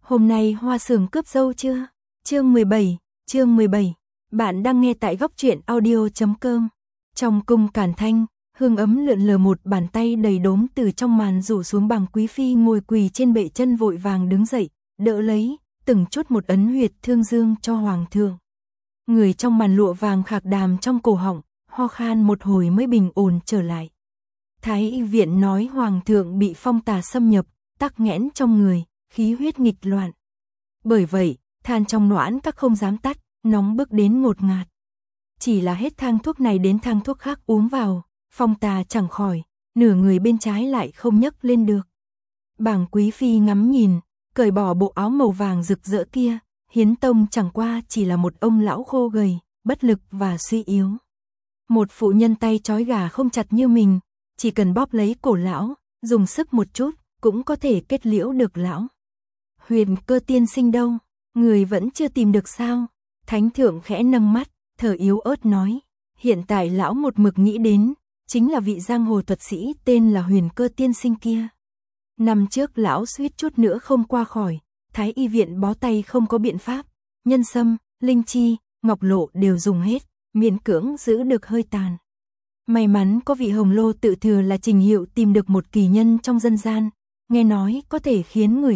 Hôm nay Hoa Sường cướp dâu chưa? Chương 17. Bạn đang nghe tại góc truyện audio.com. Trong cung Càn Thanh, hương ấm lượn lờ, một bàn tay đầy đốm từ trong màn rủ xuống. Bàng Quý phi ngồi quỳ trên bệ chân vội vàng đứng dậy, đỡ lấy, từng chút một ấn huyệt thương dương cho hoàng thượng. Người trong màn lụa vàng khạc đàm trong cổ họng, ho khan một hồi mới bình ổn trở lại. Thái y viện nói hoàng thượng bị phong tà xâm nhập, tắc nghẽn trong người, khí huyết nghịch loạn. Bởi vậy, than trong noãn các không dám tắt, nóng bức đến ngột ngạt. Chỉ là hết thang thuốc này đến thang thuốc khác uống vào, phong tà chẳng khỏi, nửa người bên trái lại không nhấc lên được. Bàng Quý phi ngắm nhìn, cởi bỏ bộ áo màu vàng rực rỡ kia, Hiến Tông chẳng qua chỉ là một ông lão khô gầy, bất lực và suy yếu. Một phụ nhân tay trói gà không chặt như mình, chỉ cần bóp lấy cổ lão, dùng sức một chút, cũng có thể kết liễu được lão. Huyền Cơ tiên sinh đâu? Người vẫn chưa tìm được sao? Thánh thượng khẽ nâng mắt, thở yếu ớt nói. Hiện tại lão một mực nghĩ đến, chính là vị giang hồ thuật sĩ tên là Huyền Cơ tiên sinh kia. Năm trước lão suýt chút nữa không qua khỏi, Thái y viện bó tay không có biện pháp. Nhân sâm, linh chi, ngọc lộ đều dùng hết, miễn cưỡng giữ được hơi tàn. May mắn có vị hồng lô tự thừa là Trình Hiệu tìm được một kỳ nhân trong dân gian, nghe nói có thể khiến người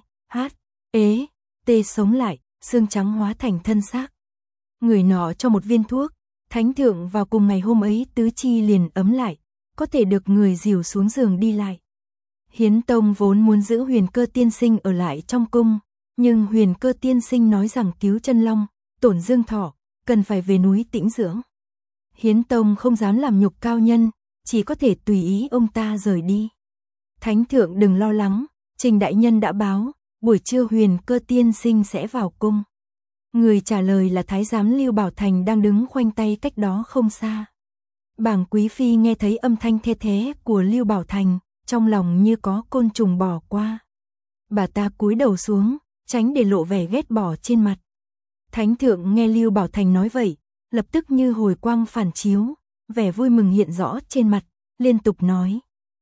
tê sống lại, xương trắng hóa thành thân xác. Người nọ cho một viên thuốc, thánh thượng vào cùng ngày hôm ấy tứ chi liền ấm lại, có thể được người dìu xuống giường đi lại. Hiến Tông vốn muốn giữ Huyền Cơ tiên sinh ở lại trong cung, nhưng Huyền Cơ tiên sinh nói rằng cứu chân long, tổn dương thọ, cần phải về núi tĩnh dưỡng. Hiến Tông không dám làm nhục cao nhân, chỉ có thể tùy ý ông ta rời đi. Thánh thượng đừng lo lắng, Trình đại nhân đã báo, buổi trưa Huyền Cơ tiên sinh sẽ vào cung. Người trả lời là thái giám Lưu Bảo Thành đang đứng khoanh tay cách đó không xa. Bàng Quý phi nghe thấy âm thanh the thé của Lưu Bảo Thành, trong lòng như có côn trùng bò qua. Bà ta cúi đầu xuống, tránh để lộ vẻ ghét bỏ trên mặt. Thánh thượng nghe Lưu Bảo Thành nói vậy, lập tức như hồi quang phản chiếu, vẻ vui mừng hiện rõ trên mặt, liên tục nói.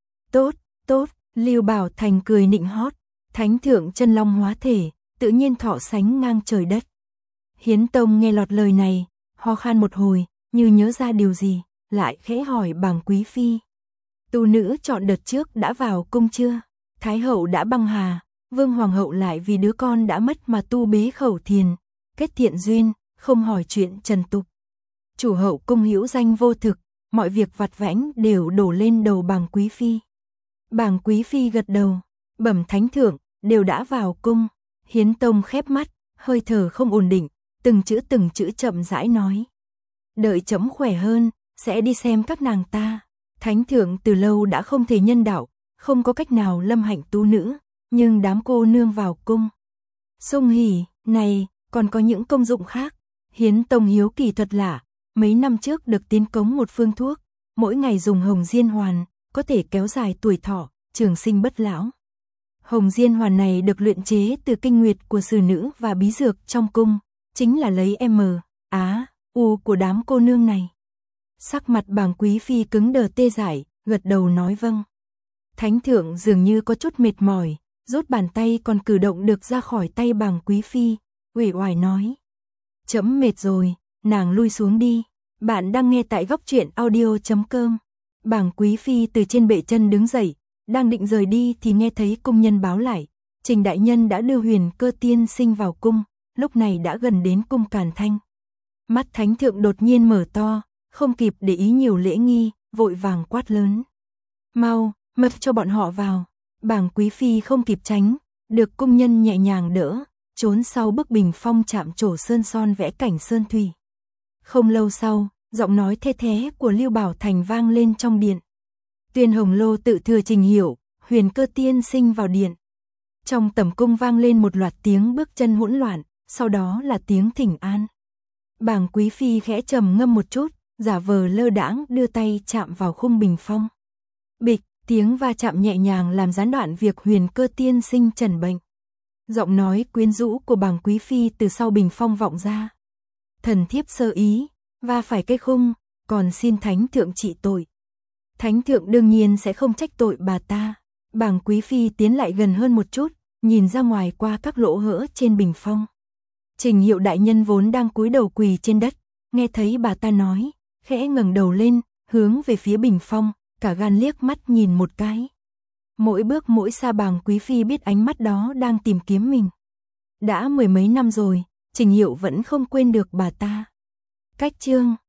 Tốt, Lưu Bảo Thành cười nịnh hót, thánh thượng chân long hóa thể, tự nhiên thọ sánh ngang trời đất. Hiến Tông nghe lọt lời này, ho khan một hồi, như nhớ ra điều gì, lại khẽ hỏi Bàng Quý phi. Tu nữ chọn đợt trước đã vào cung chưa? Thái hậu đã băng hà, vương hoàng hậu lại vì đứa con đã mất mà tu bế khẩu thiền, kết thiện duyên, không hỏi chuyện trần tục. Chủ hậu cung hữu danh vô thực, mọi việc vặt vãnh đều đổ lên đầu Bàng Quý phi. Bàng Quý phi gật đầu, bẩm thánh thượng, đều đã vào cung. Hiến Tông khép mắt, hơi thở không ổn định, từng chữ chậm rãi nói. Đợi chấm khỏe hơn, sẽ đi xem các nàng ta. Thánh thượng từ lâu đã không thể nhân đạo, không có cách nào lâm hạnh tu nữ, nhưng đám cô nương vào cung. Sung hỉ, này, còn có những công dụng khác. Hiến Tông hiếu kỳ thật lạ, mấy năm trước được tiến cống một phương thuốc, mỗi ngày dùng hồng diên hoàn, có thể kéo dài tuổi thọ, trường sinh bất lão. Hồng diên hoàn này được luyện chế từ kinh nguyệt của sử nữ và bí dược trong cung, chính là lấy U của đám cô nương này. Sắc mặt Bàng Quý phi cứng đờ tê dại, gật đầu nói vâng. Thánh thượng dường như có chút mệt mỏi, rút bàn tay còn cử động được ra khỏi tay Bàng Quý phi, uể oải nói. Chấm mệt rồi, nàng lui xuống đi. Bạn đang nghe tại góc truyện audio.com. Bàng Quý phi từ trên bệ chân đứng dậy, đang định rời đi thì nghe thấy cung nhân báo lại, Trình đại nhân đã đưa Huyền Cơ tiên sinh vào cung, lúc này đã gần đến cung Càn Thanh. Mắt thánh thượng đột nhiên mở to, không kịp để ý nhiều lễ nghi, vội vàng quát lớn. Mau, mật cho bọn họ vào. Bàng Quý phi không kịp tránh, được cung nhân nhẹ nhàng đỡ, trốn sau bức bình phong chạm trổ sơn son vẽ cảnh sơn thủy. Không lâu sau, giọng nói the thé của Lưu Bảo Thành vang lên trong điện. Tuyên hồng lô tự thừa Trình Hiệu, Huyền Cơ tiên sinh vào điện. Trong tẩm cung vang lên một loạt tiếng bước chân hỗn loạn, sau đó là tiếng thỉnh an. Bàng Quý phi khẽ trầm ngâm một chút, giả vờ lơ đãng đưa tay chạm vào khung bình phong. Bịch, tiếng va chạm nhẹ nhàng làm gián đoạn việc Huyền Cơ tiên sinh trần bệnh. Giọng nói quyến rũ của Bàng Quý phi từ sau bình phong vọng ra. Thần thiếp sơ ý, va phải cái khung, còn xin thánh thượng trị tội. Thánh thượng đương nhiên sẽ không trách tội bà ta. Bàng Quý phi tiến lại gần hơn một chút, nhìn ra ngoài qua các lỗ hỡ trên bình phong. Trình Hiệu đại nhân vốn đang cúi đầu quỳ trên đất, nghe thấy bà ta nói, khẽ ngẩng đầu lên, hướng về phía bình phong, cả gan liếc mắt nhìn một cái. Mỗi bước mỗi sa bàng quý phi biết ánh mắt đó đang tìm kiếm mình. Đã 10 mấy năm rồi, Trình Hiệu vẫn không quên được bà ta. Cách chương